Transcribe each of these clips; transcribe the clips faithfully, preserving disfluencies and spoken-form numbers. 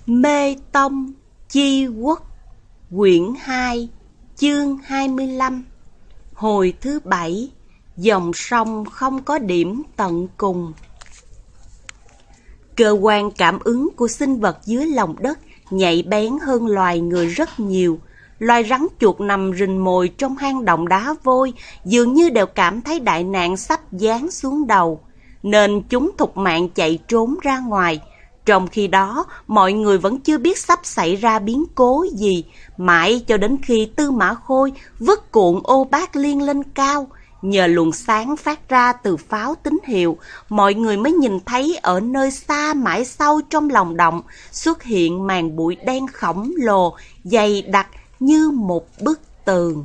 Mê Tông Chi Quốc, quyển hai, chương hai mươi lăm. Hồi thứ bảy, dòng sông không có điểm tận cùng. Cơ quan cảm ứng của sinh vật dưới lòng đất nhạy bén hơn loài người rất nhiều. Loài rắn chuột nằm rình mồi trong hang động đá vôi dường như đều cảm thấy đại nạn sắp giáng xuống đầu, nên chúng thục mạng chạy trốn ra ngoài. Trong khi đó, mọi người vẫn chưa biết sắp xảy ra biến cố gì, mãi cho đến khi Tư Mã Khôi vứt cuộn ô bát liên lên cao. Nhờ luồng sáng phát ra từ pháo tín hiệu, mọi người mới nhìn thấy ở nơi xa mãi sâu trong lòng động xuất hiện màn bụi đen khổng lồ, dày đặc như một bức tường.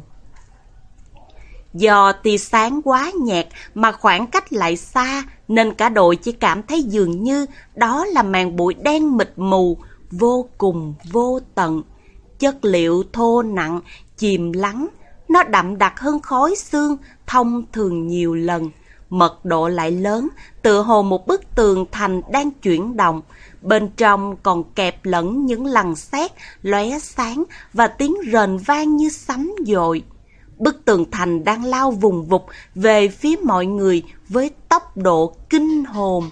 Do tia sáng quá nhạt mà khoảng cách lại xa, nên cả đội chỉ cảm thấy dường như đó là màn bụi đen mịt mù, vô cùng vô tận. Chất liệu thô nặng, chìm lắng, nó đậm đặc hơn khói xương thông thường nhiều lần. Mật độ lại lớn, tựa hồ một bức tường thành đang chuyển động. Bên trong còn kẹp lẫn những lằn sét lóe sáng và tiếng rền vang như sấm dội. Bức tường thành đang lao vùng vụt về phía mọi người với tốc độ kinh hồn.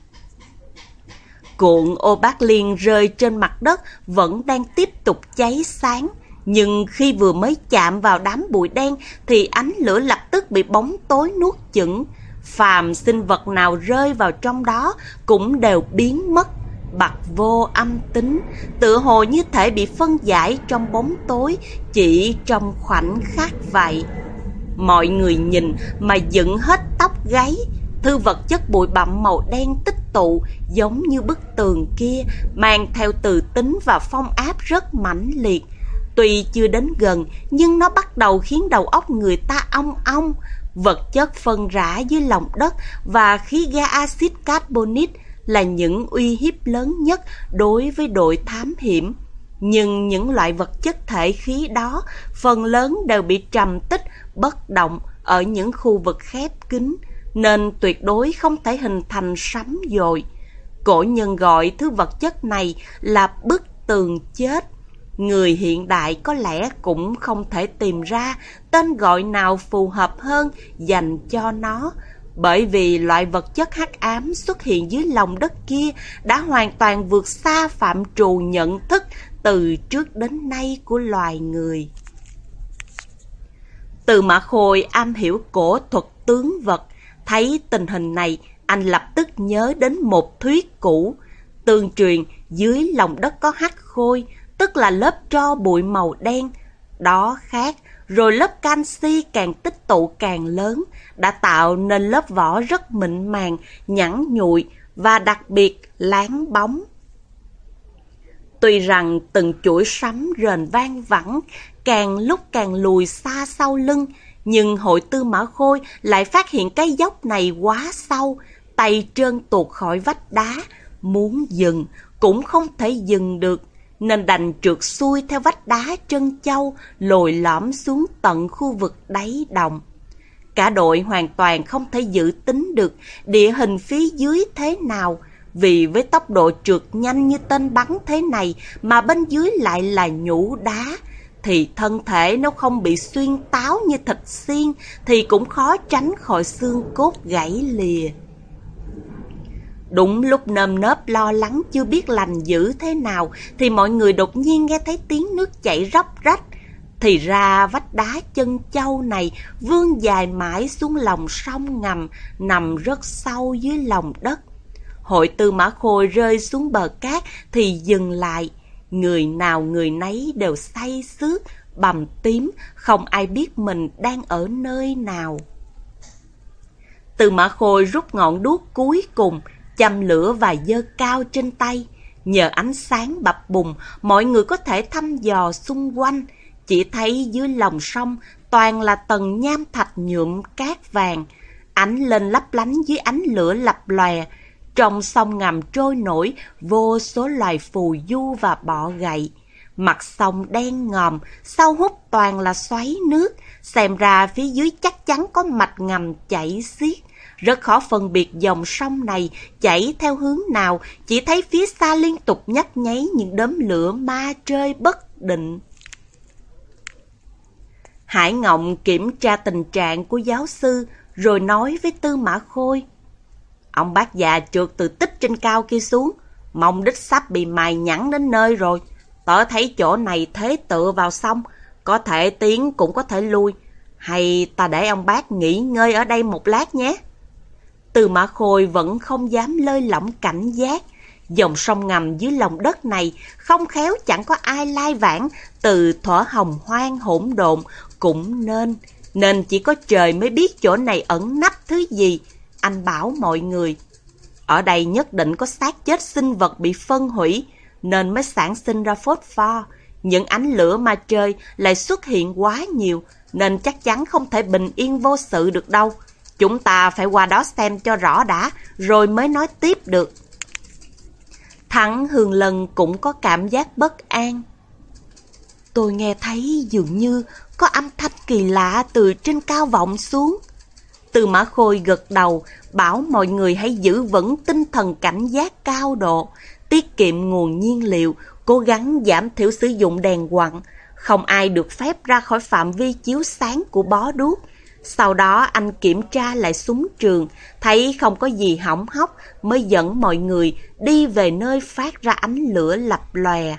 Cuộn ô bát liên rơi trên mặt đất vẫn đang tiếp tục cháy sáng. Nhưng khi vừa mới chạm vào đám bụi đen thì ánh lửa lập tức bị bóng tối nuốt chửng. Phàm sinh vật nào rơi vào trong đó cũng đều biến mất, bặt vô âm tính, tựa hồ như thể bị phân giải trong bóng tối chỉ trong khoảnh khắc vậy. Mọi người nhìn mà dựng hết tóc gáy. Thứ vật chất bụi bặm màu đen tích tụ giống như bức tường kia, mang theo từ tính và phong áp rất mãnh liệt. Tuy chưa đến gần, nhưng nó bắt đầu khiến đầu óc người ta ong ong. Vật chất phân rã dưới lòng đất và khí ga axit carbonic là những uy hiếp lớn nhất đối với đội thám hiểm. Nhưng những loại vật chất thể khí đó phần lớn đều bị trầm tích bất động ở những khu vực khép kín, nên tuyệt đối không thể hình thành sấm dội. Cổ nhân gọi thứ vật chất này là bức tường chết. Người hiện đại có lẽ cũng không thể tìm ra tên gọi nào phù hợp hơn dành cho nó, bởi vì loại vật chất hắc ám xuất hiện dưới lòng đất kia đã hoàn toàn vượt xa phạm trù nhận thức từ trước đến nay của loài người. Tư Mã Khôi am hiểu cổ thuật tướng vật, thấy tình hình này, anh lập tức nhớ đến một thuyết cũ. Tương truyền dưới lòng đất có hắc khôi, tức là lớp tro bụi màu đen. Đó khác, rồi lớp canxi càng tích tụ càng lớn, đã tạo nên lớp vỏ rất mịn màng, nhẵn nhụi và đặc biệt láng bóng. Tuy rằng từng chuỗi sấm rền vang vẳng, càng lúc càng lùi xa sau lưng, nhưng hội Tư Mã Khôi lại phát hiện cái dốc này quá sâu, tay trơn tuột khỏi vách đá, muốn dừng cũng không thể dừng được, nên đành trượt xuôi theo vách đá trân châu, lồi lõm xuống tận khu vực đáy đồng. Cả đội hoàn toàn không thể dự tính được địa hình phía dưới thế nào, vì với tốc độ trượt nhanh như tên bắn thế này mà bên dưới lại là nhũ đá, thì thân thể nếu không bị xuyên táo như thịt xiên thì cũng khó tránh khỏi xương cốt gãy lìa. Đúng lúc nơm nớp lo lắng chưa biết lành dữ thế nào thì mọi người đột nhiên nghe thấy tiếng nước chảy róc rách. Thì ra vách đá chân châu này vươn dài mãi xuống lòng sông ngầm, nằm rất sâu dưới lòng đất. Hội Tư Mã Khôi rơi xuống bờ cát thì dừng lại. Người nào người nấy đều say xước, bầm tím, không ai biết mình đang ở nơi nào. Tư Mã Khôi rút ngọn đuốc cuối cùng, châm lửa và giơ cao trên tay. Nhờ ánh sáng bập bùng, mọi người có thể thăm dò xung quanh. Chỉ thấy dưới lòng sông toàn là tầng nham thạch nhuộm cát vàng, ánh lên lấp lánh dưới ánh lửa lập lòe. Trong sông ngầm trôi nổi vô số loài phù du và bọ gậy. Mặt sông đen ngòm, sâu hút toàn là xoáy nước, xem ra phía dưới chắc chắn có mạch ngầm chảy xiết. rất khó phân biệt dòng sông này chảy theo hướng nào, chỉ thấy phía xa liên tục nhấp nháy những đốm lửa ma trơi bất định. Hải Ngộng kiểm tra tình trạng của giáo sư, rồi nói với Tư Mã Khôi: Ông bác già trượt từ tích trên cao kia xuống, mông đít sắp bị mài nhẵn đến nơi rồi. Tớ thấy chỗ này thế tựa vào sông, có thể tiến cũng có thể lui. Hay ta để ông bác nghỉ ngơi ở đây một lát nhé. Tư Mã Khôi vẫn không dám lơi lỏng cảnh giác. Dòng sông ngầm dưới lòng đất này không khéo chẳng có ai lai vãng, từ thuở hồng hoang hỗn độn cũng nên. Nên chỉ có trời mới biết chỗ này ẩn nấp thứ gì. Anh bảo mọi người, ở đây nhất định có xác chết sinh vật bị phân hủy, nên mới sản sinh ra phốt pho. Những ánh lửa ma trời lại xuất hiện quá nhiều, nên chắc chắn không thể bình yên vô sự được đâu. Chúng ta phải qua đó xem cho rõ đã, rồi mới nói tiếp được. Thắng Hương Lân cũng có cảm giác bất an. Tôi nghe thấy dường như có âm thanh kỳ lạ từ trên cao vọng xuống. Tư Mã Khôi gật đầu, bảo mọi người hãy giữ vững tinh thần cảnh giác cao độ, tiết kiệm nguồn nhiên liệu, cố gắng giảm thiểu sử dụng đèn quặng. Không ai được phép ra khỏi phạm vi chiếu sáng của bó đuốc. Sau đó anh kiểm tra lại súng trường, thấy không có gì hỏng hóc, mới dẫn mọi người đi về nơi phát ra ánh lửa lập lòe.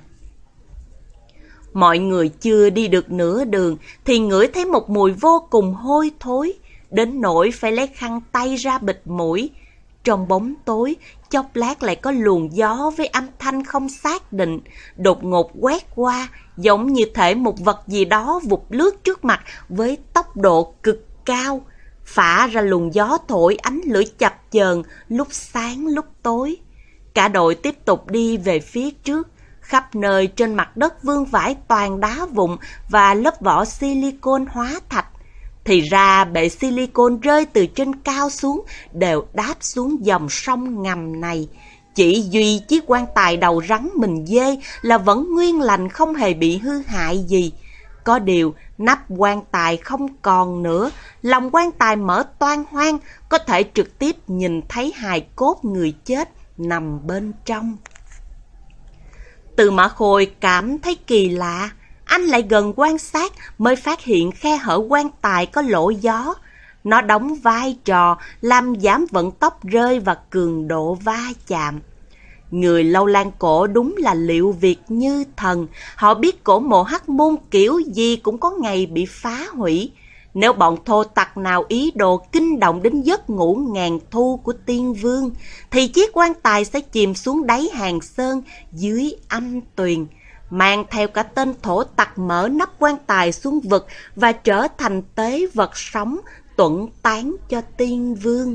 Mọi người chưa đi được nửa đường thì ngửi thấy một mùi vô cùng hôi thối, đến nỗi phải lấy khăn tay ra bịt mũi. Trong bóng tối, chốc lát lại có luồng gió với âm thanh không xác định, đột ngột quét qua, giống như thể một vật gì đó vụt lướt trước mặt với tốc độ cực cao, phả ra luồng gió thổi ánh lửa chập chờn, lúc sáng lúc tối. Cả đội tiếp tục đi về phía trước, khắp nơi trên mặt đất vương vãi toàn đá vụn và lớp vỏ silicon hóa thạch. Thì ra bệ silicon rơi từ trên cao xuống đều đáp xuống dòng sông ngầm này. Chỉ duy chiếc quan tài đầu rắn mình dê là vẫn nguyên lành, không hề bị hư hại gì. Có điều nắp quan tài không còn nữa, lòng quan tài mở toang hoang, có thể trực tiếp nhìn thấy hài cốt người chết nằm bên trong. Tư Mã Khôi cảm thấy kỳ lạ. Anh lại gần quan sát mới phát hiện khe hở quan tài có lỗ gió. Nó đóng vai trò làm giảm vận tốc rơi và cường độ va chạm. Người Lâu Lan cổ đúng là liệu việc như thần. Họ biết cổ mộ Hắc Môn kiểu gì cũng có ngày bị phá hủy. Nếu bọn thô tặc nào ý đồ kinh động đến giấc ngủ ngàn thu của tiên vương, thì chiếc quan tài sẽ chìm xuống đáy hàng sơn dưới âm tuyền, mang theo cả tên thổ tặc mở nắp quan tài xuống vực và trở thành tế vật sống tuẫn tán cho tiên vương.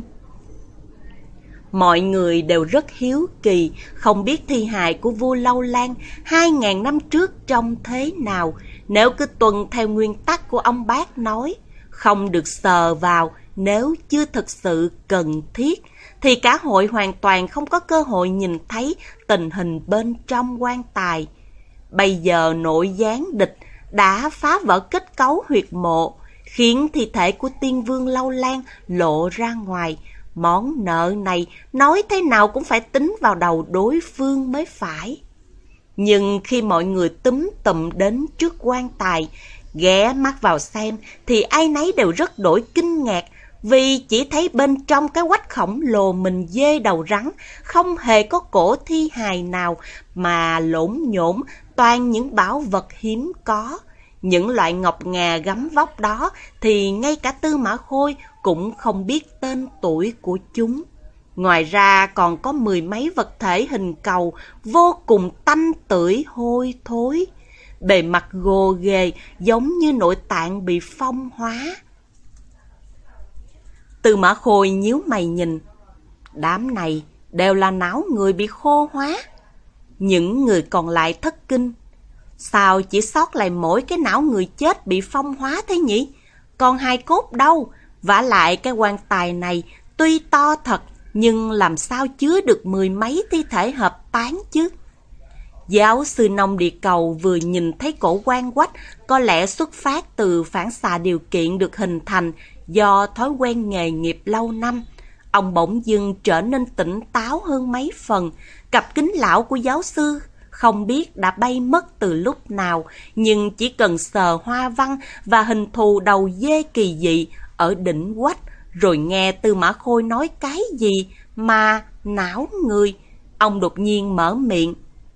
Mọi người đều rất hiếu kỳ, không biết thi hài của vua Lâu Lan hai ngàn năm trước trông thế nào. Nếu cứ tuân theo nguyên tắc của ông bác nói, không được sờ vào nếu chưa thực sự cần thiết, thì cả hội hoàn toàn không có cơ hội nhìn thấy tình hình bên trong quan tài. Bây giờ nội gián địch đã phá vỡ kết cấu huyệt mộ, khiến thi thể của tiên vương Lâu Lan lộ ra ngoài. Món nợ này nói thế nào cũng phải tính vào đầu đối phương mới phải. Nhưng khi mọi người túm tụm đến trước quan tài, ghé mắt vào xem, thì ai nấy đều rất đổi kinh ngạc, vì chỉ thấy bên trong cái quách khổng lồ mình dê đầu rắn không hề có cổ thi hài nào, mà lổn nhổn toàn những bảo vật hiếm có. Những loại ngọc ngà gấm vóc đó thì ngay cả Tư Mã Khôi cũng không biết tên tuổi của chúng. Ngoài ra còn có mười mấy vật thể hình cầu vô cùng tanh tưởi hôi thối, bề mặt gồ ghề giống như nội tạng bị phong hóa. Tư Mã Khôi nhíu mày nhìn, đám này đều là não người bị khô hóa. Những người còn lại thất kinh, sao chỉ sót lại mỗi cái não người chết bị phong hóa thế nhỉ? Còn hài cốt đâu? Vả lại cái quan tài này tuy to thật, nhưng làm sao chứa được mười mấy thi thể hợp tán chứ? Giáo sư nông địa cầu vừa nhìn thấy cổ quan quách, có lẽ xuất phát từ phản xạ điều kiện được hình thành do thói quen nghề nghiệp lâu năm. Ông bỗng dưng trở nên tỉnh táo hơn mấy phần. Cặp kính lão của giáo sư không biết đã bay mất từ lúc nào, nhưng chỉ cần sờ hoa văn và hình thù đầu dê kỳ dị ở đỉnh quách, rồi nghe Tư Mã Khôi nói cái gì mà não người, ông đột nhiên mở miệng.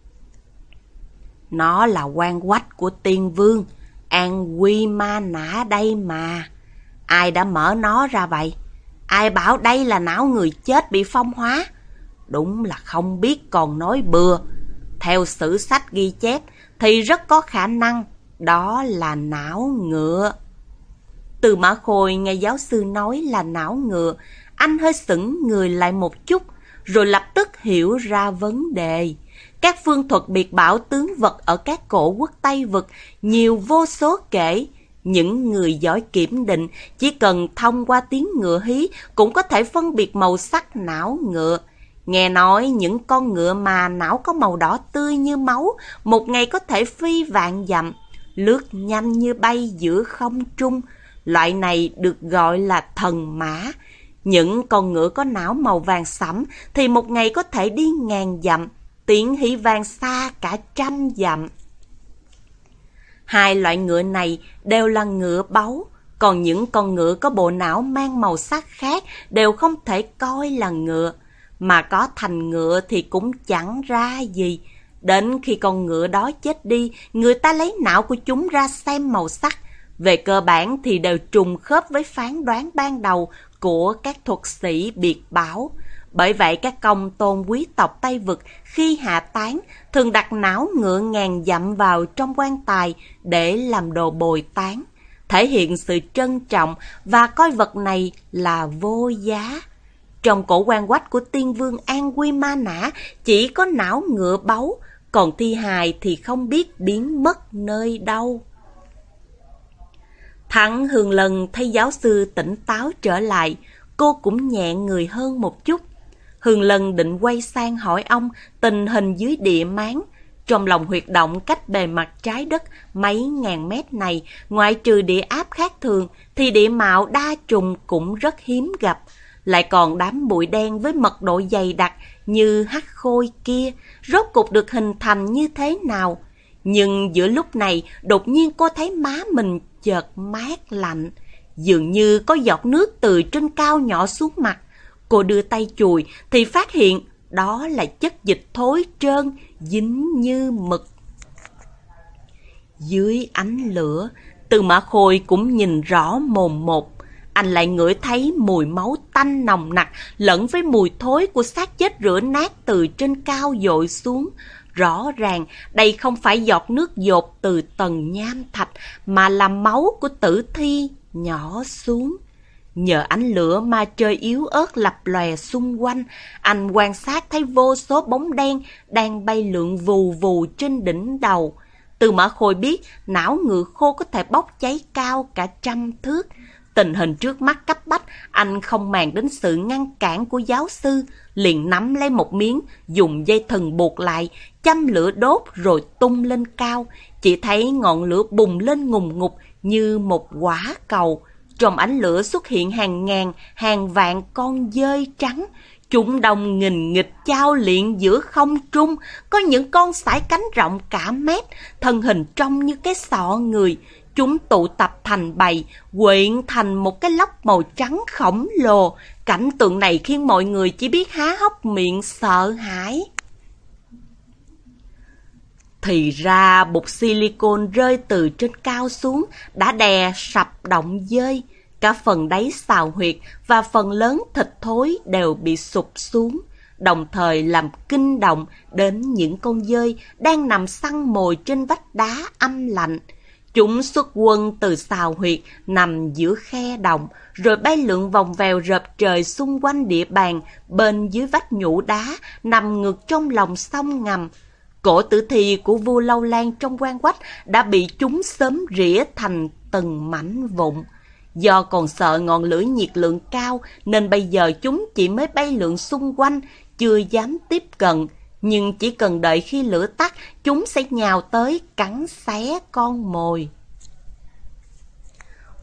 Nó là quan quách của Tiên Vương, An Quy Ma Nã đây mà. Ai đã mở nó ra vậy? Ai bảo đây là não người chết bị phong hóa? Đúng là không biết còn nói bừa. Theo sử sách ghi chép thì rất có khả năng đó là não ngựa. Tư Mã Khôi nghe giáo sư nói là não ngựa, anh hơi sững người lại một chút, rồi lập tức hiểu ra vấn đề. Các phương thuật biệt bảo tướng vật ở các cổ quốc Tây Vực nhiều vô số kể. Những người giỏi kiểm định chỉ cần thông qua tiếng ngựa hí cũng có thể phân biệt màu sắc não ngựa. Nghe nói những con ngựa mà não có màu đỏ tươi như máu, một ngày có thể phi vạn dặm, lướt nhanh như bay giữa không trung. Loại này được gọi là thần mã. Những con ngựa có não màu vàng sẫm thì một ngày có thể đi ngàn dặm, tiếng hí vang xa cả trăm dặm. Hai loại ngựa này đều là ngựa báu, còn những con ngựa có bộ não mang màu sắc khác đều không thể coi là ngựa. Mà có thành ngựa thì cũng chẳng ra gì. Đến khi con ngựa đó chết đi, người ta lấy não của chúng ra xem màu sắc. Về cơ bản thì đều trùng khớp với phán đoán ban đầu của các thuật sĩ biệt bảo. Bởi vậy các công tôn quý tộc Tây Vực khi hạ táng thường đặt não ngựa ngàn dặm vào trong quan tài để làm đồ bồi táng, thể hiện sự trân trọng và coi vật này là vô giá. Trong cổ quan quách của Tiên Vương An Quy Ma Nã chỉ có não ngựa báu, còn thi hài thì không biết biến mất nơi đâu. Thắng Hương Lân thấy giáo sư tỉnh táo trở lại, cô cũng nhẹ người hơn một chút. Hương Lân định quay sang hỏi ông tình hình dưới địa máng. Trong lòng huyệt động cách bề mặt trái đất mấy ngàn mét này, ngoại trừ địa áp khác thường thì địa mạo đa trùng cũng rất hiếm gặp. Lại còn đám bụi đen với mật độ dày đặc như hắc khôi kia, rốt cục được hình thành như thế nào? Nhưng giữa lúc này, đột nhiên cô thấy má mình chợt mát lạnh, dường như có giọt nước từ trên cao nhỏ xuống mặt. Cô đưa tay chùi thì phát hiện đó là chất dịch thối trơn, dính như mực. Dưới ánh lửa, Tư Mã Khôi cũng nhìn rõ mồn một. Anh lại ngửi thấy mùi máu tanh nồng nặc lẫn với mùi thối của xác chết rửa nát từ trên cao dội xuống. Rõ ràng đây không phải giọt nước dột từ tầng nham thạch mà là máu của tử thi nhỏ xuống. Nhờ ánh lửa mà trời yếu ớt lập lòe xung quanh, anh quan sát thấy vô số bóng đen đang bay lượn vù vù trên đỉnh đầu. Tư Mã Khôi biết não ngựa khô có thể bốc cháy cao cả trăm thước. Tình hình trước mắt cấp bách, anh không màng đến sự ngăn cản của giáo sư, liền nắm lấy một miếng, dùng dây thừng buộc lại, châm lửa đốt rồi tung lên cao. Chỉ thấy ngọn lửa bùng lên ngùng ngục như một quả cầu. Trong ánh lửa xuất hiện hàng ngàn, hàng vạn con dơi trắng. Chúng đồng nghìn nghịch chao liệng giữa không trung, có những con sải cánh rộng cả mét, thân hình trông như cái sọ người. Chúng tụ tập thành bầy, quyện thành một cái lốc màu trắng khổng lồ. Cảnh tượng này khiến mọi người chỉ biết há hốc miệng sợ hãi. Thì ra bột silicon rơi từ trên cao xuống đã đè sập động dơi. Cả phần đáy xào huyệt và phần lớn thịt thối đều bị sụp xuống, đồng thời làm kinh động đến những con dơi đang nằm săn mồi trên vách đá âm lạnh. Chúng xuất quân từ xào huyệt nằm giữa khe động, rồi bay lượn vòng vèo rợp trời xung quanh địa bàn bên dưới vách nhũ đá nằm ngược trong lòng sông ngầm. Cổ tử thi của vua Lâu Lan trong quan quách đã bị chúng xóm rỉa thành từng mảnh vụn. Do còn sợ ngọn lửa nhiệt lượng cao nên bây giờ chúng chỉ mới bay lượn xung quanh, chưa dám tiếp cận. Nhưng chỉ cần đợi khi lửa tắt, chúng sẽ nhào tới cắn xé con mồi.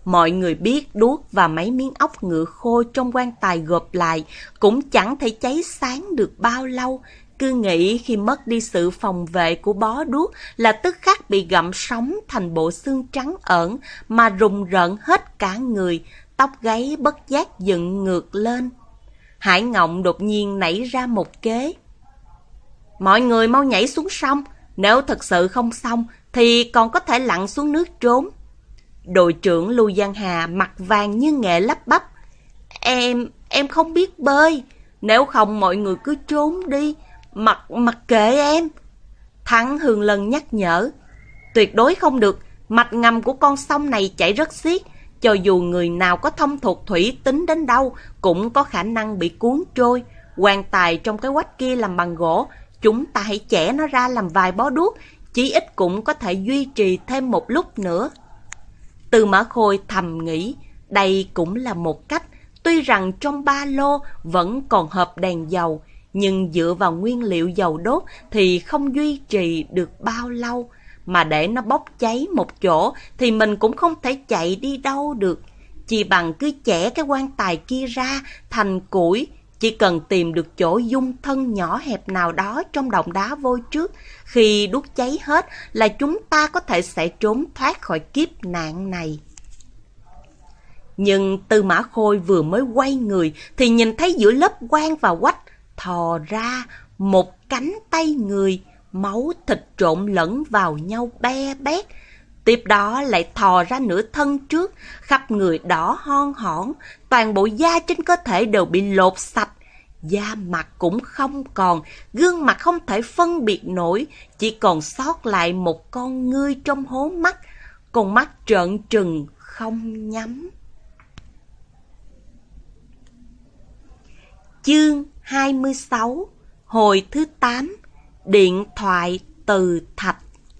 Mọi người biết đuốc và mấy miếng ốc ngựa khô trong quan tài gộp lại cũng chẳng thể cháy sáng được bao lâu. Cứ nghĩ khi mất đi sự phòng vệ của bó đuốc là tức khắc bị gặm sống thành bộ xương trắng ẩn mà rùng rợn hết cả người, tóc gáy bất giác dựng ngược lên. Hải Ngộng đột nhiên nảy ra một kế. Mọi người mau nhảy xuống sông, nếu thật sự không xong thì còn có thể lặn xuống nước trốn. Đội trưởng Lưu Giang Hà mặt vàng như nghệ lắp bắp. Em, em không biết bơi, nếu không mọi người cứ trốn đi, mặc, mặc kệ em. Thắng Hương Lân nhắc nhở. Tuyệt đối không được, mạch ngầm của con sông này chảy rất xiết. Cho dù người nào có thông thuộc thủy tính đến đâu cũng có khả năng bị cuốn trôi. Quan tài trong cái quách kia làm bằng gỗ, chúng ta hãy chẻ nó ra làm vài bó đuốc, chí ít cũng có thể duy trì thêm một lúc nữa. Tư Mã Khôi thầm nghĩ, đây cũng là một cách. Tuy rằng trong ba lô vẫn còn hộp đèn dầu, nhưng dựa vào nguyên liệu dầu đốt thì không duy trì được bao lâu. Mà để nó bốc cháy một chỗ thì mình cũng không thể chạy đi đâu được. Chỉ bằng cứ chẻ cái quan tài kia ra thành củi. Chỉ cần tìm được chỗ dung thân nhỏ hẹp nào đó trong động đá vôi trước, khi đốt cháy hết là chúng ta có thể sẽ trốn thoát khỏi kiếp nạn này. Nhưng Tư Mã Khôi vừa mới quay người thì nhìn thấy giữa lớp quan và quách thò ra một cánh tay người, máu thịt trộn lẫn vào nhau be bét. Tiếp đó lại thò ra nửa thân trước, khắp người đỏ hon hỏn, toàn bộ da trên cơ thể đều bị lột sạch. Da mặt cũng không còn, gương mặt không thể phân biệt nổi, chỉ còn sót lại một con ngươi trong hố mắt, con mắt trợn trừng không nhắm. Chương hai mươi sáu, hồi thứ tám, điện thoại từ Thạch.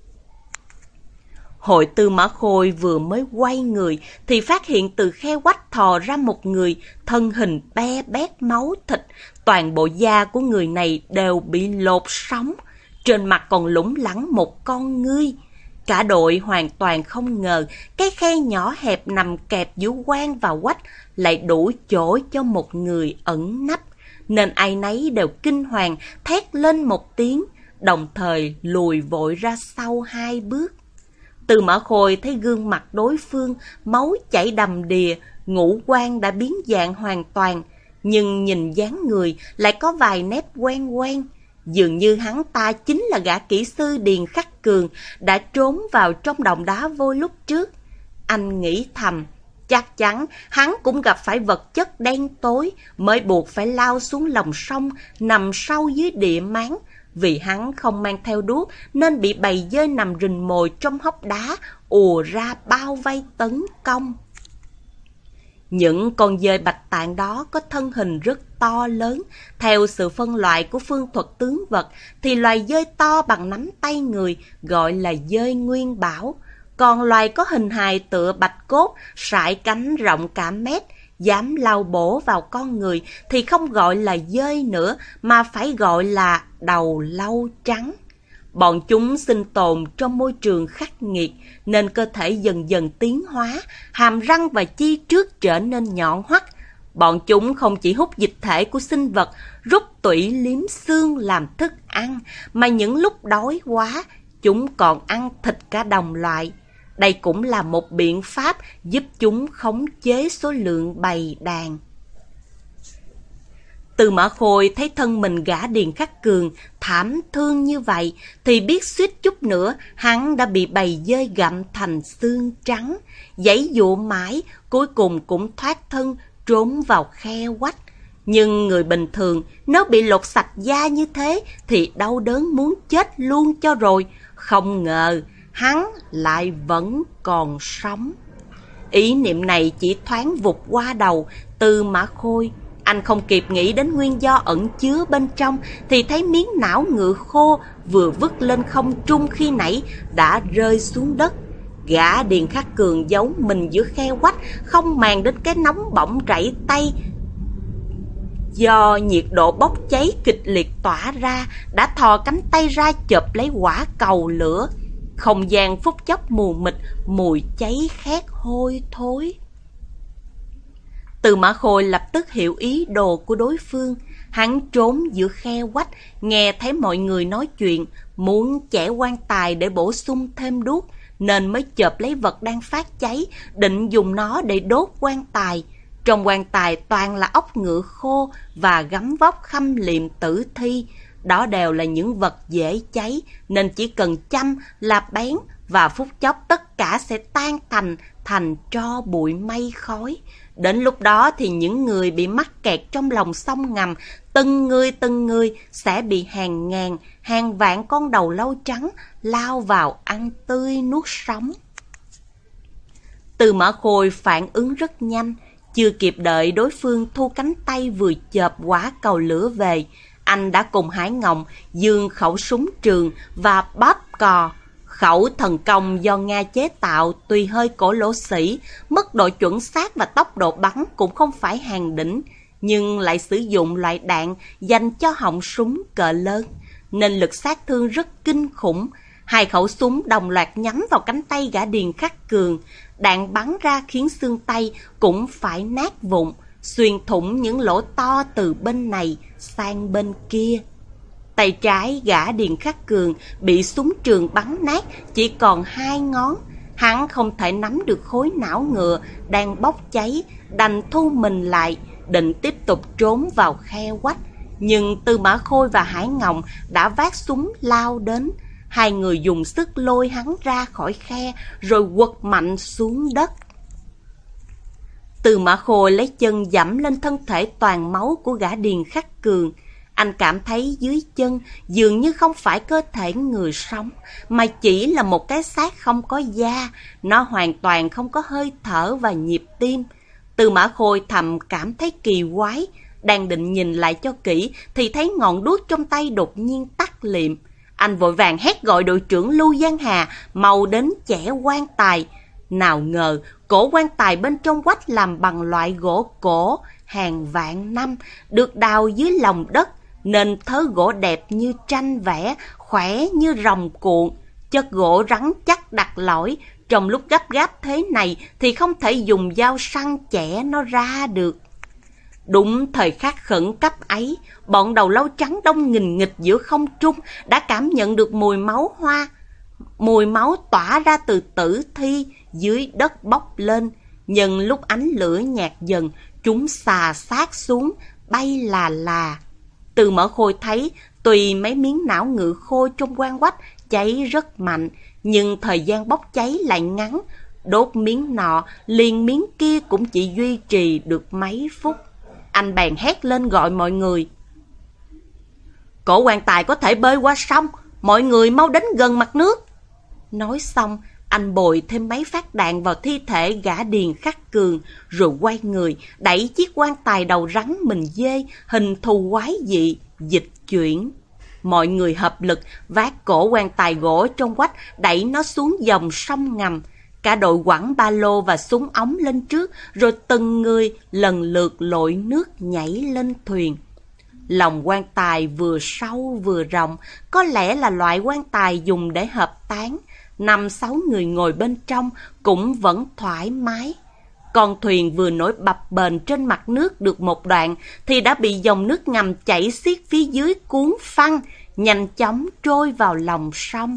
Hội Tư Mã Khôi vừa mới quay người thì phát hiện từ khe quách thò ra một người, thân hình be bét máu thịt, toàn bộ da của người này đều bị lột sống, trên mặt còn lủng lẳng một con ngươi. Cả đội hoàn toàn không ngờ cái khe nhỏ hẹp nằm kẹp giữa quan và quách lại đủ chỗ cho một người ẩn nấp, nên ai nấy đều kinh hoàng thét lên một tiếng, đồng thời lùi vội ra sau hai bước. Tư Mã Khôi thấy gương mặt đối phương, máu chảy đầm đìa, ngũ quan đã biến dạng hoàn toàn, nhưng nhìn dáng người lại có vài nét quen quen. Dường như hắn ta chính là gã kỹ sư Điền Khắc Cường đã trốn vào trong động đá vôi lúc trước. Anh nghĩ thầm, chắc chắn hắn cũng gặp phải vật chất đen tối mới buộc phải lao xuống lòng sông nằm sâu dưới địa máng. Vì hắn không mang theo đuốc nên bị bầy dơi nằm rình mồi trong hốc đá ùa ra bao vây tấn công. Những con dơi bạch tạng đó có thân hình rất to lớn. Theo sự phân loại của phương thuật tướng vật thì loài dơi to bằng nắm tay người gọi là dơi nguyên bảo. Còn loài có hình hài tựa bạch cốt, sải cánh rộng cả mét, dám lao bổ vào con người thì không gọi là dơi nữa mà phải gọi là đầu lâu trắng. Bọn chúng sinh tồn trong môi trường khắc nghiệt nên cơ thể dần dần tiến hóa, hàm răng và chi trước trở nên nhọn hoắt. Bọn chúng không chỉ hút dịch thể của sinh vật, rút tủy liếm xương làm thức ăn, mà những lúc đói quá, chúng còn ăn thịt cả đồng loại. Đây cũng là một biện pháp giúp chúng khống chế số lượng bầy đàn. Tư Mã Khôi thấy thân mình gã Điền Khắc Cường thảm thương như vậy thì biết suýt chút nữa hắn đã bị bầy dơi gặm thành xương trắng. Giãy dụa mãi, cuối cùng cũng thoát thân trốn vào khe quách. Nhưng người bình thường nếu bị lột sạch da như thế thì đau đớn muốn chết luôn cho rồi. Không ngờ hắn lại vẫn còn sống. Ý niệm này chỉ thoáng vụt qua đầu Tư Mã Khôi. Anh không kịp nghĩ đến nguyên do ẩn chứa bên trong thì thấy miếng não ngựa khô vừa vứt lên không trung khi nãy đã rơi xuống đất. Gã Điền Khắc Cường giấu mình giữa khe quách, không màng đến cái nóng bỏng rảy tay do nhiệt độ bốc cháy kịch liệt tỏa ra, đã thò cánh tay ra chộp lấy quả cầu lửa. Không gian phút chốc mù mịt, mùi cháy khét hôi thối. Từ Mã Khôi lập tức hiểu ý đồ của đối phương. Hắn trốn giữa khe quách, nghe thấy mọi người nói chuyện, muốn chẻ quan tài để bổ sung thêm đuốc, nên mới chộp lấy vật đang phát cháy, định dùng nó để đốt quan tài. Trong quan tài toàn là ốc ngựa khô và gấm vóc khâm liệm tử thi. Đó đều là những vật dễ cháy, nên chỉ cần châm là bén, và phút chốc tất cả sẽ tan thành thành tro bụi mây khói. Đến lúc đó thì những người bị mắc kẹt trong lòng sông ngầm, từng người từng người sẽ bị hàng ngàn, hàng vạn con đầu lâu trắng lao vào ăn tươi nuốt sống. Từ Mã Khôi phản ứng rất nhanh, chưa kịp đợi đối phương thu cánh tay vừa chộp quả cầu lửa về, anh đã cùng Hải Ngộng giương khẩu súng trường và bóp cò. Khẩu thần công do Nga chế tạo tuy hơi cổ lỗ sĩ, mức độ chuẩn xác và tốc độ bắn cũng không phải hàng đỉnh, nhưng lại sử dụng loại đạn dành cho họng súng cỡ lớn, nên lực sát thương rất kinh khủng. Hai khẩu súng đồng loạt nhắm vào cánh tay gã Điền Khắc Cường. Đạn bắn ra khiến xương tay cũng phải nát vụn, xuyên thủng những lỗ to từ bên này sang bên kia. Tay trái gã Điền Khắc Cường bị súng trường bắn nát chỉ còn hai ngón. Hắn không thể nắm được khối não ngựa đang bốc cháy, đành thu mình lại, định tiếp tục trốn vào khe quách. Nhưng Tư Mã Khôi và Hải Ngộng đã vác súng lao đến. Hai người dùng sức lôi hắn ra khỏi khe rồi quật mạnh xuống đất. Tư Mã Khôi lấy chân dẫm lên thân thể toàn máu của gã Điền Khắc Cường. Anh cảm thấy dưới chân dường như không phải cơ thể người sống, mà chỉ là một cái xác không có da. Nó hoàn toàn không có hơi thở và nhịp tim. Tư Mã Khôi thầm cảm thấy kỳ quái. Đang định nhìn lại cho kỹ thì thấy ngọn đuốc trong tay đột nhiên tắt liệm. Anh vội vàng hét gọi đội trưởng Lưu Giang Hà mau đến chẻ quan tài. Nào ngờ cổ quan tài bên trong quách làm bằng loại gỗ cổ hàng vạn năm, được đào dưới lòng đất, nên thớ gỗ đẹp như tranh vẽ, khỏe như rồng cuộn. Chất gỗ rắn chắc đặc lõi, trong lúc gấp gáp thế này thì không thể dùng dao săn chẻ nó ra được. Đúng thời khắc khẩn cấp ấy, bọn đầu lâu trắng đông nghìn nghịch giữa không trung đã cảm nhận được mùi máu hoa. Mùi máu tỏa ra từ tử thi dưới đất bốc lên. Nhưng lúc ánh lửa nhạt dần, chúng xà sát xuống, bay là là. Từ Mã Khôi thấy, tùy mấy miếng não ngựa khô trong quan quách cháy rất mạnh, nhưng thời gian bốc cháy lại ngắn. Đốt miếng nọ, liền miếng kia cũng chỉ duy trì được mấy phút. Anh bèn hét lên gọi mọi người. Cổ quan tài có thể bơi qua sông, mọi người mau đến gần mặt nước. Nói xong, anh bồi thêm mấy phát đạn vào thi thể gã Điền Khắc Cường, rồi quay người, đẩy chiếc quan tài đầu rắn mình dê, hình thù quái dị, dịch chuyển. Mọi người hợp lực, vác cổ quan tài gỗ trong quách, đẩy nó xuống dòng sông ngầm. Cả đội quẳng ba lô và súng ống lên trước, rồi từng người lần lượt lội nước nhảy lên thuyền. Lòng quan tài vừa sâu vừa rộng, có lẽ là loại quan tài dùng để hợp táng. Năm sáu người ngồi bên trong cũng vẫn thoải mái. Con thuyền vừa nổi bập bềnh trên mặt nước được một đoạn thì đã bị dòng nước ngầm chảy xiết phía dưới cuốn phăng, nhanh chóng trôi vào lòng sông.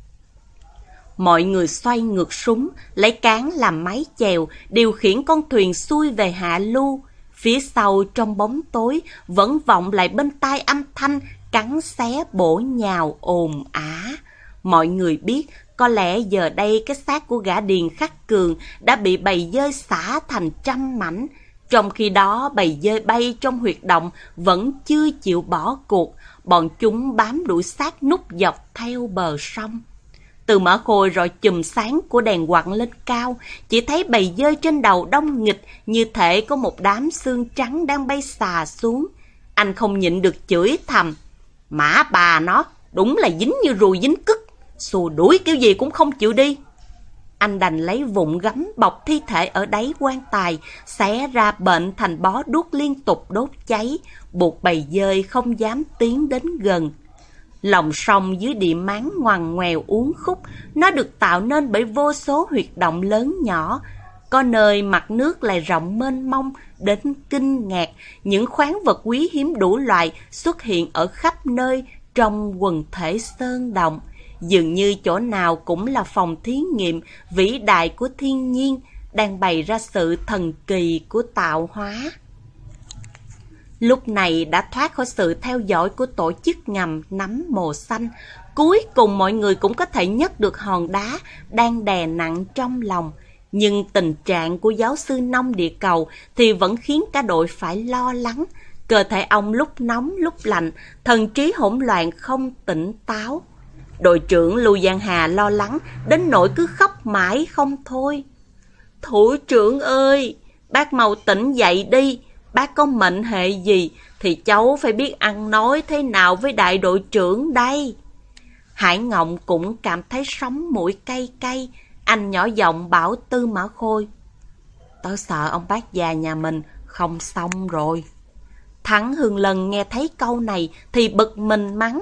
Mọi người xoay ngược súng, lấy cán làm máy chèo, điều khiển con thuyền xuôi về hạ lưu. Phía sau trong bóng tối vẫn vọng lại bên tai âm thanh cắn xé bổ nhào ồn ả. Mọi người biết có lẽ giờ đây cái xác của gã Điền Khắc Cường đã bị bầy dơi xả thành trăm mảnh. Trong khi đó bầy dơi bay trong huyệt động vẫn chưa chịu bỏ cuộc, bọn chúng bám đuổi sát nút dọc theo bờ sông. Từ Mã Khôi rọi chùm sáng của đèn quặng lên cao, chỉ thấy bầy dơi trên đầu đông nghịch như thể có một đám xương trắng đang bay xà xuống. Anh không nhịn được chửi thầm, mã bà nó, đúng là dính như ruồi dính cứt, xua đuổi kiểu gì cũng không chịu đi. Anh đành lấy vụn gấm bọc thi thể ở đáy quan tài, xé ra bệnh thành bó đuốc liên tục đốt cháy, buộc bầy dơi không dám tiến đến gần. Lòng sông dưới địa máng ngoằn ngoèo uốn khúc, nó được tạo nên bởi vô số huyệt động lớn nhỏ. Có nơi mặt nước lại rộng mênh mông đến kinh ngạc, những khoáng vật quý hiếm đủ loại xuất hiện ở khắp nơi trong quần thể sơn động. Dường như chỗ nào cũng là phòng thí nghiệm vĩ đại của thiên nhiên, đang bày ra sự thần kỳ của tạo hóa. Lúc này đã thoát khỏi sự theo dõi của tổ chức ngầm nắm mồ xanh, cuối cùng mọi người cũng có thể nhấc được hòn đá đang đè nặng trong lòng. Nhưng tình trạng của giáo sư nông địa cầu thì vẫn khiến cả đội phải lo lắng. Cơ thể ông lúc nóng lúc lạnh, thần trí hỗn loạn không tỉnh táo. Đội trưởng Lưu Giang Hà lo lắng đến nỗi cứ khóc mãi không thôi. Thủ trưởng ơi, bác mau tỉnh dậy đi. Bác có mệnh hệ gì thì cháu phải biết ăn nói thế nào với đại đội trưởng đây. Hải Ngộng cũng cảm thấy sống mũi cay cay. Anh nhỏ giọng bảo Tư Mã Khôi: Tớ sợ ông bác già nhà mình không xong rồi. Thắng Hương Lân nghe thấy câu này thì bực mình mắng: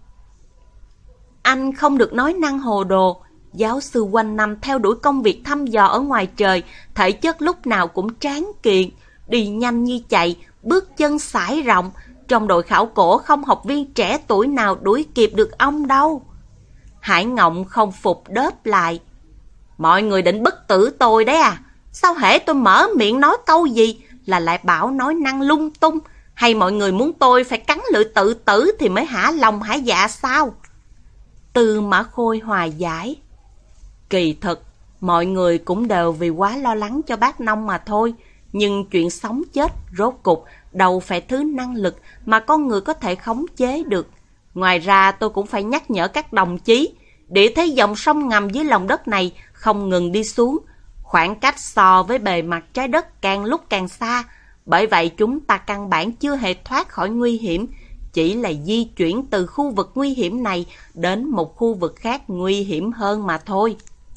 Anh không được nói năng hồ đồ. Giáo sư quanh năm theo đuổi công việc thăm dò ở ngoài trời, thể chất lúc nào cũng tráng kiện, đi nhanh như chạy, bước chân sải rộng. Trong đội khảo cổ không học viên trẻ tuổi nào đuổi kịp được ông đâu. Hải Ngộng không phục đớp lại: Mọi người định bức tử tôi đấy à? Sao hễ tôi mở miệng nói câu gì là lại bảo nói năng lung tung? Hay mọi người muốn tôi phải cắn lưỡi tự tử thì mới hả lòng hả dạ sao? Tư Mã Khôi hòa giải: Kỳ thực, mọi người cũng đều vì quá lo lắng cho bác Nông mà thôi. Nhưng chuyện sống chết rốt cục đâu phải thứ năng lực mà con người có thể khống chế được. Ngoài ra tôi cũng phải nhắc nhở các đồng chí, địa thế dòng sông ngầm dưới lòng đất này không ngừng đi xuống. Khoảng cách so với bề mặt trái đất càng lúc càng xa. Bởi vậy chúng ta căn bản chưa hề thoát khỏi nguy hiểm, chỉ là di chuyển từ khu vực nguy hiểm này đến một khu vực khác nguy hiểm hơn mà thôi.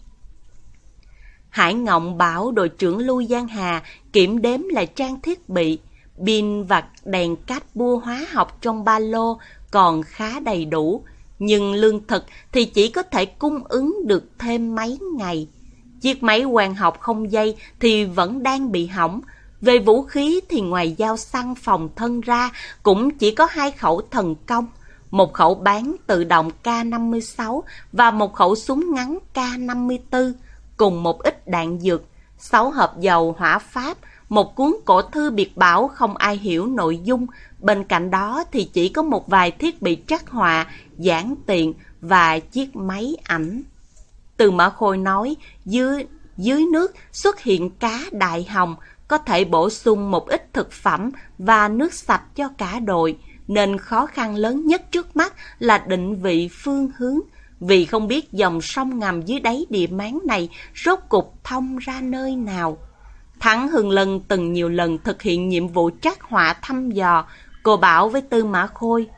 Hải Ngộng bảo đội trưởng Lưu Giang Hà kiểm đếm lại trang thiết bị. Pin và đèn cát bua hóa học trong ba lô còn khá đầy đủ, nhưng lương thực thì chỉ có thể cung ứng được thêm mấy ngày. Chiếc máy quang học không dây thì vẫn đang bị hỏng. Về vũ khí thì ngoài dao săn phòng thân ra cũng chỉ có hai khẩu thần công, một khẩu bán tự động K năm mươi sáu và một khẩu súng ngắn K năm mươi tư, cùng một ít đạn dược, sáu hộp dầu hỏa pháp, một cuốn cổ thư biệt bảo không ai hiểu nội dung. Bên cạnh đó thì chỉ có một vài thiết bị trắc họa, giản tiện và chiếc máy ảnh. Từ Mã Khôi nói, dưới, dưới nước xuất hiện cá đại hồng, có thể bổ sung một ít thực phẩm và nước sạch cho cả đội, nên khó khăn lớn nhất trước mắt là định vị phương hướng, vì không biết dòng sông ngầm dưới đáy địa máng này rốt cục thông ra nơi nào. Thắng Hương Lân từng nhiều lần thực hiện nhiệm vụ trắc họa thăm dò. Cô bảo với Tư Mã Khôi: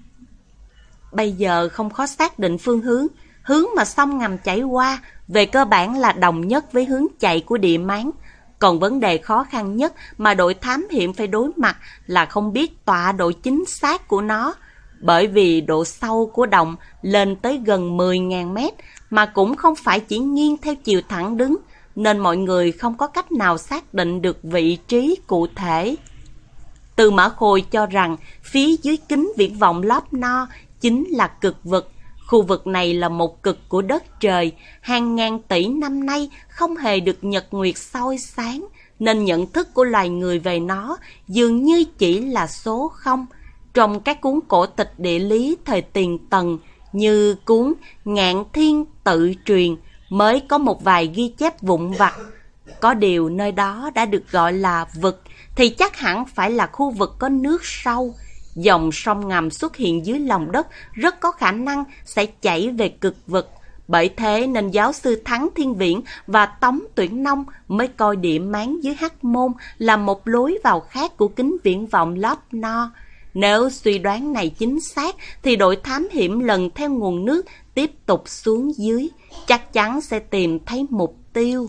Bây giờ không khó xác định phương hướng. Hướng mà sông ngầm chảy qua về cơ bản là đồng nhất với hướng chạy của địa máng. Còn vấn đề khó khăn nhất mà đội thám hiểm phải đối mặt là không biết tọa độ chính xác của nó. Bởi vì độ sâu của động lên tới gần mười nghìn mét, mà cũng không phải chỉ nghiêng theo chiều thẳng đứng, nên mọi người không có cách nào xác định được vị trí cụ thể. Tư Mã Khôi cho rằng phía dưới kính viễn vọng lóp no chính là cực vực. Khu vực này là một cực của đất trời, hàng ngàn tỷ năm nay không hề được nhật nguyệt soi sáng, nên nhận thức của loài người về nó dường như chỉ là số không. Trong các cuốn cổ tịch địa lý thời tiền Tần như cuốn Ngạn Thiên Tự Truyền mới có một vài ghi chép vụn vặt. Có điều nơi đó đã được gọi là vực thì chắc hẳn phải là khu vực có nước sâu. Dòng sông ngầm xuất hiện dưới lòng đất rất có khả năng sẽ chảy về cực vực. Bởi thế nên giáo sư Thắng Thiên Viễn và Tống Tuyển Nông mới coi địa máng dưới Hắc Môn là một lối vào khác của kính viễn vọng lóp no. Nếu suy đoán này chính xác thì đội thám hiểm lần theo nguồn nước tiếp tục xuống dưới, chắc chắn sẽ tìm thấy mục tiêu.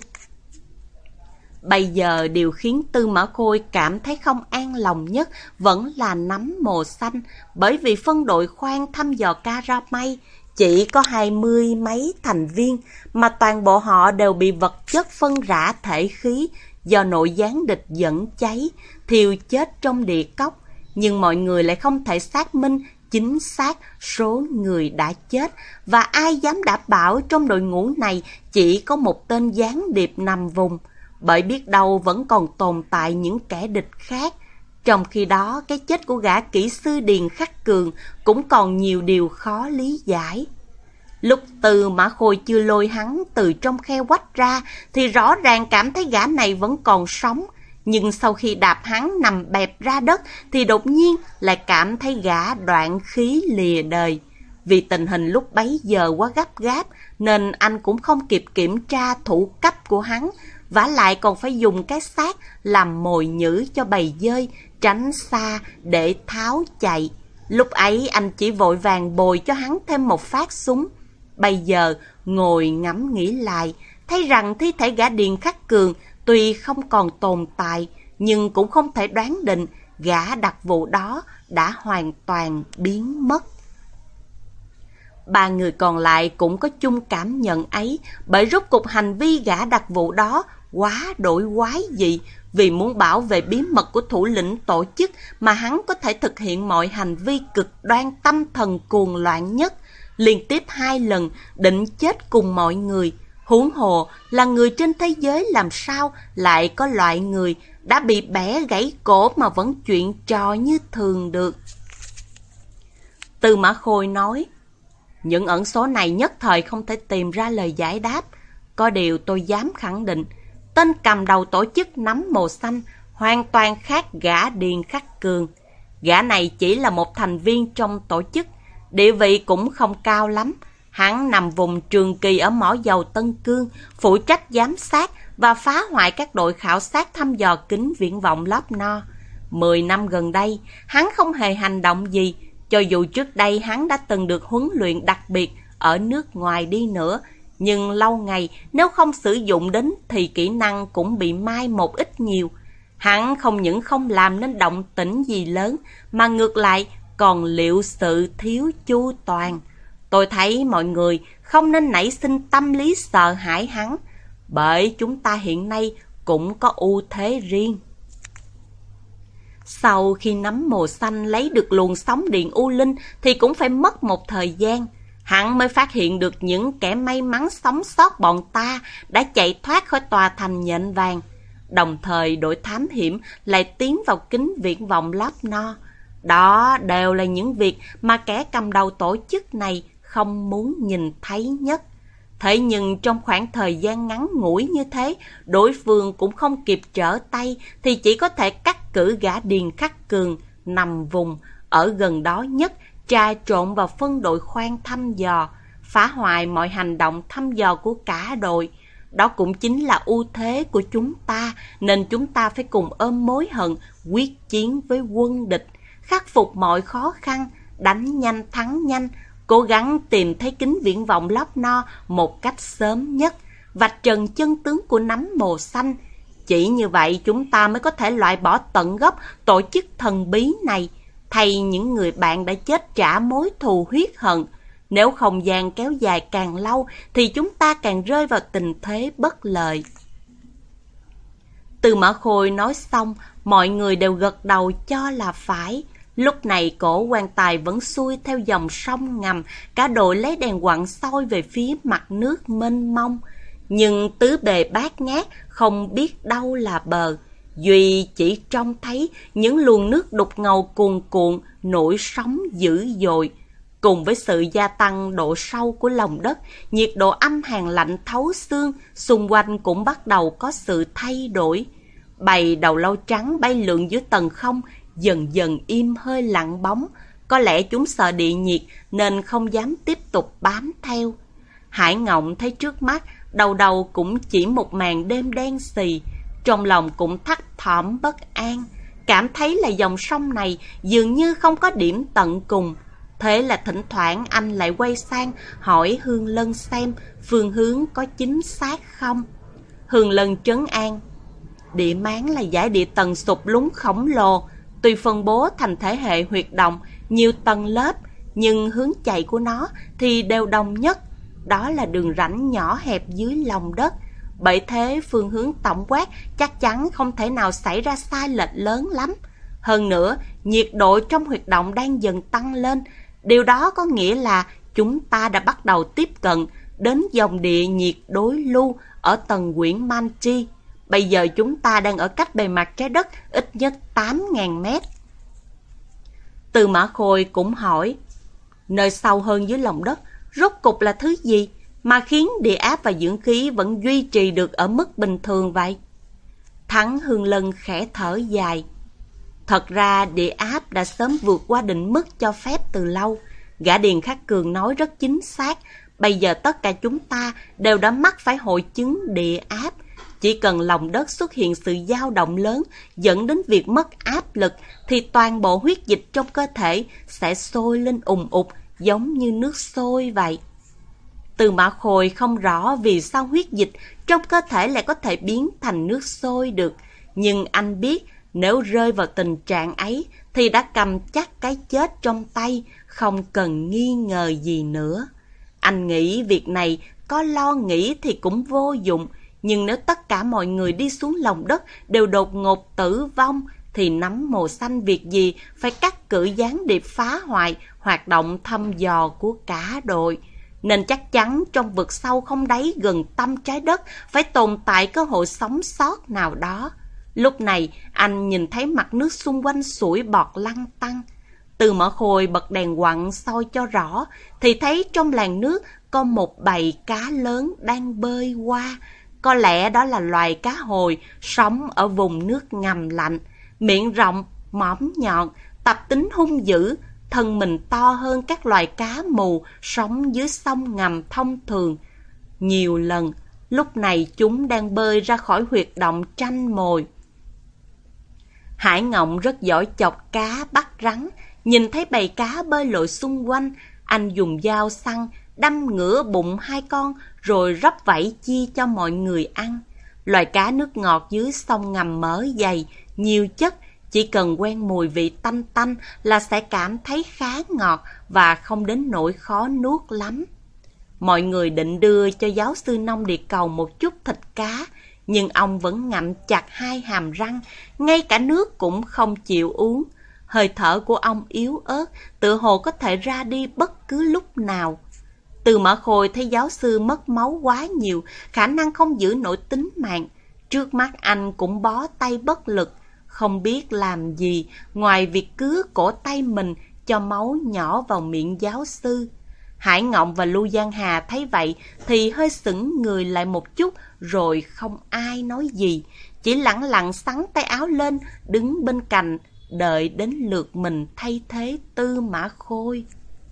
Bây giờ điều khiến Tư Mã Khôi cảm thấy không an lòng nhất vẫn là nắm mồ xanh, bởi vì phân đội khoan thăm dò Caramay Chỉ có hai mươi mấy thành viên mà toàn bộ họ đều bị vật chất phân rã thể khí do nội gián địch dẫn cháy, thiêu chết trong địa cốc. Nhưng mọi người lại không thể xác minh chính xác số người đã chết, và ai dám đảm bảo trong đội ngũ này chỉ có một tên gián điệp nằm vùng, bởi biết đâu vẫn còn tồn tại những kẻ địch khác. Trong khi đó, cái chết của gã kỹ sư Điền Khắc Cường cũng còn nhiều điều khó lý giải. Lúc Tư Mã Khôi chưa lôi hắn từ trong khe quách ra thì rõ ràng cảm thấy gã này vẫn còn sống. Nhưng sau khi đạp hắn nằm bẹp ra đất thì đột nhiên lại cảm thấy gã đoạn khí lìa đời. Vì tình hình lúc bấy giờ quá gấp gáp nên anh cũng không kịp kiểm tra thủ cấp của hắn, vả lại còn phải dùng cái xác làm mồi nhử cho bầy dơi tránh xa để tháo chạy. Lúc ấy anh chỉ vội vàng bồi cho hắn thêm một phát súng. Bây giờ ngồi ngẫm nghĩ lại, thấy rằng thi thể gã Điền Khắc Cường tuy không còn tồn tại, nhưng cũng không thể đoán định gã đặc vụ đó đã hoàn toàn biến mất. Ba người còn lại cũng có chung cảm nhận ấy, bởi rốt cục hành vi gã đặc vụ đó quá đổi quái dị. Vì muốn bảo vệ bí mật của thủ lĩnh tổ chức mà hắn có thể thực hiện mọi hành vi cực đoan tâm thần cuồng loạn nhất, liên tiếp hai lần định chết cùng mọi người. Huống hồ là người trên thế giới làm sao lại có loại người đã bị bẻ gãy cổ mà vẫn chuyện trò như thường được. Tư Mã Khôi nói, những ẩn số này nhất thời không thể tìm ra lời giải đáp. Có điều tôi dám khẳng định, tên cầm đầu tổ chức nắm màu xanh hoàn toàn khác gã Điền Khắc Cường. Gã này chỉ là một thành viên trong tổ chức, địa vị cũng không cao lắm. Hắn nằm vùng Trường Kỳ ở mỏ dầu Tân Cương, phụ trách giám sát và phá hoại các đội khảo sát thăm dò kính viễn vọng lóp no. Mười năm gần đây, hắn không hề hành động gì, cho dù trước đây hắn đã từng được huấn luyện đặc biệt ở nước ngoài đi nữa. Nhưng lâu ngày, nếu không sử dụng đến thì kỹ năng cũng bị mai một ít nhiều. Hắn không những không làm nên động tĩnh gì lớn, mà ngược lại còn liệu sự thiếu chu toàn. Tôi thấy mọi người không nên nảy sinh tâm lý sợ hãi hắn, bởi chúng ta hiện nay cũng có ưu thế riêng. Sau khi nắm màu xanh lấy được luồng sóng điện u linh thì cũng phải mất một thời gian. Hắn mới phát hiện được những kẻ may mắn sống sót bọn ta đã chạy thoát khỏi tòa thành nhện vàng. Đồng thời đội thám hiểm lại tiến vào kính viễn vọng lóp no. Đó đều là những việc mà kẻ cầm đầu tổ chức này không muốn nhìn thấy nhất. Thế nhưng trong khoảng thời gian ngắn ngủi như thế, đối phương cũng không kịp trở tay thì chỉ có thể cắt cử gã Điền Khắc Cường nằm vùng ở gần đó nhất, trà trộn vào phân đội khoan thăm dò, phá hoại mọi hành động thăm dò của cả đội. Đó cũng chính là ưu thế của chúng ta, nên chúng ta phải cùng ôm mối hận, quyết chiến với quân địch, khắc phục mọi khó khăn, đánh nhanh thắng nhanh, cố gắng tìm thấy kính viễn vọng lóp no một cách sớm nhất, vạch trần chân tướng của nắm màu xanh. Chỉ như vậy chúng ta mới có thể loại bỏ tận gốc tổ chức thần bí này, thay những người bạn đã chết trả mối thù huyết hận. Nếu không gian kéo dài càng lâu thì chúng ta càng rơi vào tình thế bất lợi. Tư Mã Khôi nói xong, mọi người đều gật đầu cho là phải. Lúc này cổ quan tài vẫn xuôi theo dòng sông ngầm, cả đội lấy đèn quặng soi về phía mặt nước mênh mông. Nhưng tứ bề bát ngát, không biết đâu là bờ. Duy chỉ trông thấy những luồng nước đục ngầu cuồn cuộn, nổi sóng dữ dội. Cùng với sự gia tăng độ sâu của lòng đất, nhiệt độ âm hàn lạnh thấu xương, xung quanh cũng bắt đầu có sự thay đổi. Bầy đầu lâu trắng bay lượn dưới tầng không, dần dần im hơi lặng bóng. Có lẽ chúng sợ địa nhiệt nên không dám tiếp tục bám theo. Hải Ngộng thấy trước mắt, đầu đầu cũng chỉ một màn đêm đen xì. Trong lòng cũng thấp thỏm bất an, cảm thấy là dòng sông này dường như không có điểm tận cùng. Thế là thỉnh thoảng anh lại quay sang hỏi Hương Lân xem phương hướng có chính xác không. Hương Lân trấn an, địa máng là giải địa tầng sụp lún khổng lồ, tuy phân bố thành thể hệ huyệt động nhiều tầng lớp, nhưng hướng chạy của nó thì đều đồng nhất, đó là đường rãnh nhỏ hẹp dưới lòng đất. Bởi thế phương hướng tổng quát chắc chắn không thể nào xảy ra sai lệch lớn lắm. Hơn nữa, nhiệt độ trong huyệt động đang dần tăng lên. Điều đó có nghĩa là chúng ta đã bắt đầu tiếp cận đến dòng địa nhiệt đối lưu ở tầng quyển Manchi. Bây giờ chúng ta đang ở cách bề mặt trái đất ít nhất tám nghìn mét. Từ Mã Khôi cũng hỏi, nơi sâu hơn dưới lòng đất, rốt cục là thứ gì mà khiến địa áp và dưỡng khí vẫn duy trì được ở mức bình thường vậy? Thắng Hương Lân khẽ thở dài. Thật ra địa áp đã sớm vượt qua định mức cho phép từ lâu. Gã Điền Khắc Cường nói rất chính xác. Bây giờ tất cả chúng ta đều đã mắc phải hội chứng địa áp. Chỉ cần lòng đất xuất hiện sự dao động lớn dẫn đến việc mất áp lực thì toàn bộ huyết dịch trong cơ thể sẽ sôi lên ùn ụt giống như nước sôi vậy. Từ Mã Khôi không rõ vì sao huyết dịch trong cơ thể lại có thể biến thành nước sôi được. Nhưng anh biết nếu rơi vào tình trạng ấy thì đã cầm chắc cái chết trong tay, không cần nghi ngờ gì nữa. Anh nghĩ việc này có lo nghĩ thì cũng vô dụng. Nhưng nếu tất cả mọi người đi xuống lòng đất đều đột ngột tử vong thì nắm mồ xanh việc gì phải cắt cử gián điệp phá hoại hoạt động thăm dò của cả đội. Nên chắc chắn trong vực sâu không đáy gần tâm trái đất phải tồn tại cơ hội sống sót nào đó. Lúc này anh nhìn thấy mặt nước xung quanh sủi bọt lăn tăn. Từ Mã Khôi bật đèn quặng soi cho rõ thì thấy trong làn nước có một bầy cá lớn đang bơi qua. Có lẽ đó là loài cá hồi sống ở vùng nước ngầm lạnh, miệng rộng, mõm nhọn, tập tính hung dữ, thân mình to hơn các loài cá mù sống dưới sông ngầm thông thường. Nhiều lần, lúc này chúng đang bơi ra khỏi huyệt động tranh mồi. Hải Ngộng rất giỏi chọc cá, bắt rắn. Nhìn thấy bầy cá bơi lội xung quanh, anh dùng dao săn đâm ngửa bụng hai con rồi róc vảy chia cho mọi người ăn. Loài cá nước ngọt dưới sông ngầm mỡ dày, nhiều chất, chỉ cần quen mùi vị tanh tanh là sẽ cảm thấy khá ngọt và không đến nỗi khó nuốt lắm. Mọi người định đưa cho giáo sư nông địa cầu một chút thịt cá, nhưng ông vẫn ngậm chặt hai hàm răng, ngay cả nước cũng không chịu uống. Hơi thở của ông yếu ớt, tựa hồ có thể ra đi bất cứ lúc nào. Từ Mã Khôi thấy giáo sư mất máu quá nhiều, khả năng không giữ nổi tính mạng. Trước mắt anh cũng bó tay bất lực, không biết làm gì ngoài việc cứa cổ tay mình cho máu nhỏ vào miệng giáo sư. Hải Ngộng và Lưu Giang Hà thấy vậy thì hơi sững người lại một chút rồi không ai nói gì. Chỉ lẳng lặng xắn tay áo lên, đứng bên cạnh, đợi đến lượt mình thay thế Tư Mã Khôi.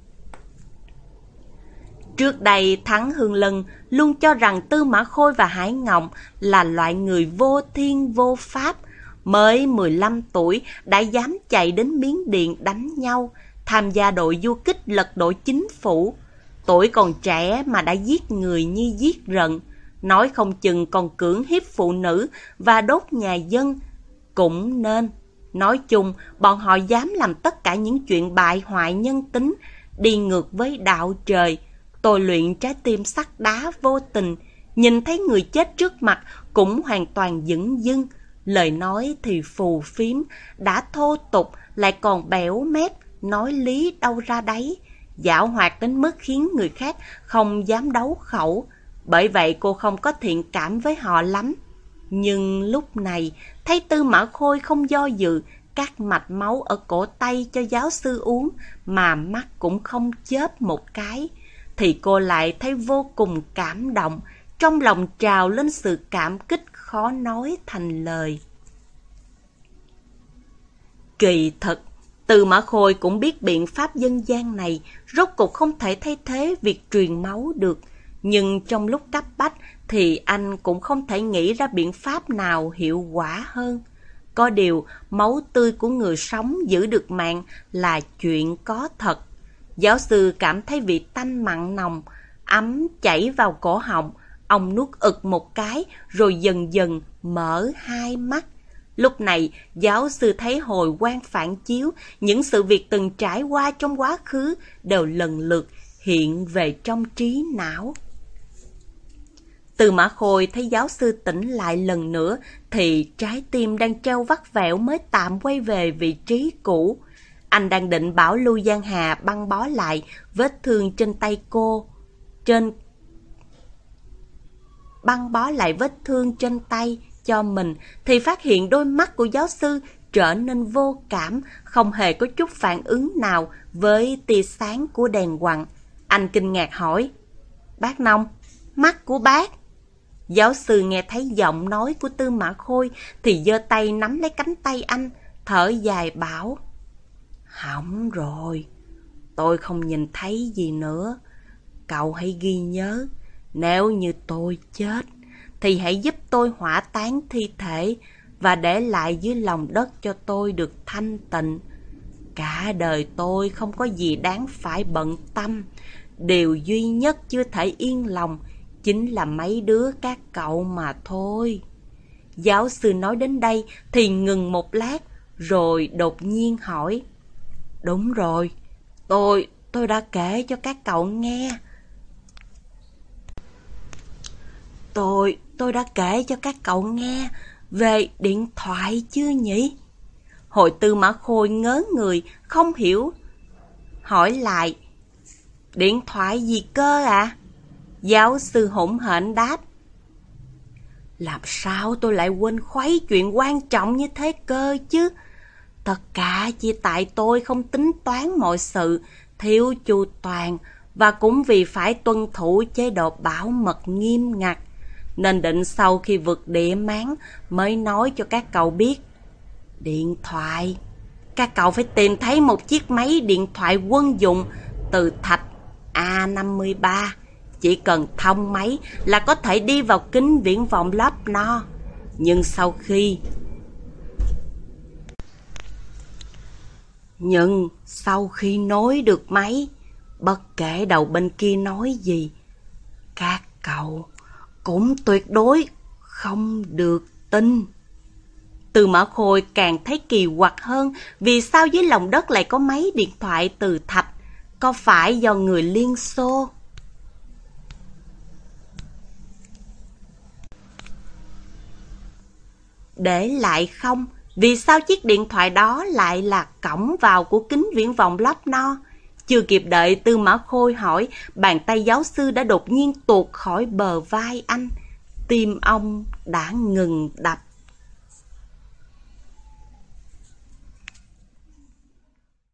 Trước đây Thắng Hương Lân luôn cho rằng Tư Mã Khôi và Hải Ngộng là loại người vô thiên vô pháp. Mới mười lăm tuổi đã dám chạy đến Miến Điện đánh nhau, tham gia đội du kích lật đổ chính phủ. Tuổi còn trẻ mà đã giết người như giết rận, nói không chừng còn cưỡng hiếp phụ nữ và đốt nhà dân. Cũng nên, nói chung bọn họ dám làm tất cả những chuyện bại hoại nhân tính, đi ngược với đạo trời. Tôi luyện trái tim sắt đá vô tình, nhìn thấy người chết trước mặt cũng hoàn toàn dửng dưng. Lời nói thì phù phiếm, đã thô tục lại còn bẽo mép, nói lý đâu ra đấy. Giảo hoạt đến mức khiến người khác không dám đấu khẩu. Bởi vậy cô không có thiện cảm với họ lắm. Nhưng lúc này, thấy Tư Mã Khôi không do dự, cắt mạch máu ở cổ tay cho giáo sư uống, mà mắt cũng không chớp một cái, thì cô lại thấy vô cùng cảm động, trong lòng trào lên sự cảm kích khó nói thành lời. Kỳ thật, Tư Mã Khôi cũng biết biện pháp dân gian này rốt cuộc không thể thay thế việc truyền máu được, nhưng trong lúc cấp bách thì anh cũng không thể nghĩ ra biện pháp nào hiệu quả hơn. Có điều, máu tươi của người sống giữ được mạng là chuyện có thật. Giáo sư cảm thấy vị tanh mặn nồng, ấm chảy vào cổ họng. Ông nuốt ực một cái rồi dần dần mở hai mắt. Lúc này, giáo sư thấy hồi quang phản chiếu, những sự việc từng trải qua trong quá khứ đều lần lượt hiện về trong trí não. Tư Mã Khôi thấy giáo sư tỉnh lại lần nữa thì trái tim đang treo vắt vẻo mới tạm quay về vị trí cũ. Anh đang định bảo Lưu Giang Hà băng bó lại vết thương trên tay cô, trên băng bó lại vết thương trên tay cho mình thì phát hiện đôi mắt của giáo sư trở nên vô cảm, không hề có chút phản ứng nào với tia sáng của đèn quặng. Anh kinh ngạc hỏi, bác Nông, mắt của bác. Giáo sư nghe thấy giọng nói của Tư Mã Khôi thì giơ tay nắm lấy cánh tay anh, thở dài bảo, hỏng rồi, tôi không nhìn thấy gì nữa. Cậu hãy ghi nhớ, nếu như tôi chết thì hãy giúp tôi hỏa táng thi thể và để lại dưới lòng đất cho tôi được thanh tịnh. Cả đời tôi không có gì đáng phải bận tâm. Điều duy nhất chưa thể yên lòng chính là mấy đứa các cậu mà thôi. Giáo sư nói đến đây thì ngừng một lát rồi đột nhiên hỏi, đúng rồi, tôi, tôi đã kể cho các cậu nghe. Tôi, tôi đã kể cho các cậu nghe về điện thoại chưa nhỉ? Hội Tư Mã Khôi ngớ người, không hiểu. Hỏi lại, điện thoại gì cơ ạ? À? Giáo sư hỗn hển đáp, làm sao tôi lại quên khuấy chuyện quan trọng như thế cơ chứ? Tất cả chỉ tại tôi không tính toán mọi sự, thiếu chu toàn và cũng vì phải tuân thủ chế độ bảo mật nghiêm ngặt, nên định sau khi vượt địa máng mới nói cho các cậu biết. Điện thoại, các cậu phải tìm thấy một chiếc máy điện thoại quân dụng từ thạch A năm mươi ba. Chỉ cần thông máy là có thể đi vào kính viễn vọng Lobno. Nhưng sau khi Nhưng sau khi nối được máy, bất kể đầu bên kia nói gì, các cậu cũng tuyệt đối không được tin. Tư Mã Khôi càng thấy kỳ quặc hơn, vì sao dưới lòng đất lại có máy điện thoại từ thạch? Có phải do người Liên Xô để lại không? Vì sao chiếc điện thoại đó lại là cổng vào của kính viễn vọng Lobno? Chưa kịp đợi Tư Mã Khôi hỏi, bàn tay giáo sư đã đột nhiên tuột khỏi bờ vai anh. Tim ông đã ngừng đập.